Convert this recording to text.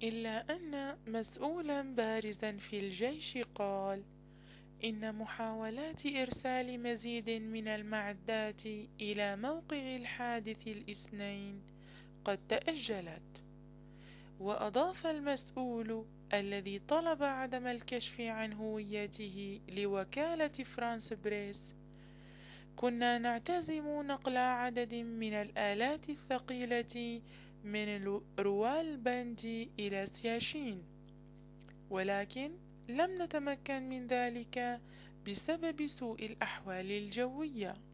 إلا أن مسؤولا بارزا في الجيش قال إن محاولات إرسال مزيد من المعدات إلى موقع الحادث الاثنين قد تأجلت. وأضاف المسؤول الذي طلب عدم الكشف عن هويته لوكالة فرانس بريس: كنا نعتزم نقل عدد من الآلات الثقيلة من روالبندي إلى سياشين، ولكن لم نتمكن من ذلك بسبب سوء الأحوال الجوية.